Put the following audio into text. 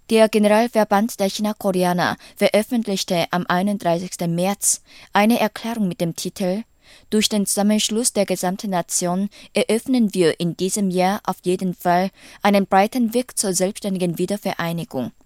Der Generalverband der China-Koreaner veröffentlichte am 31. März eine Erklärung mit dem Titel „Durch den Zusammenschluss der gesamten Nation eröffnen wir in diesem Jahr auf jeden Fall einen breiten Weg zur selbstständigen Wiedervereinigung.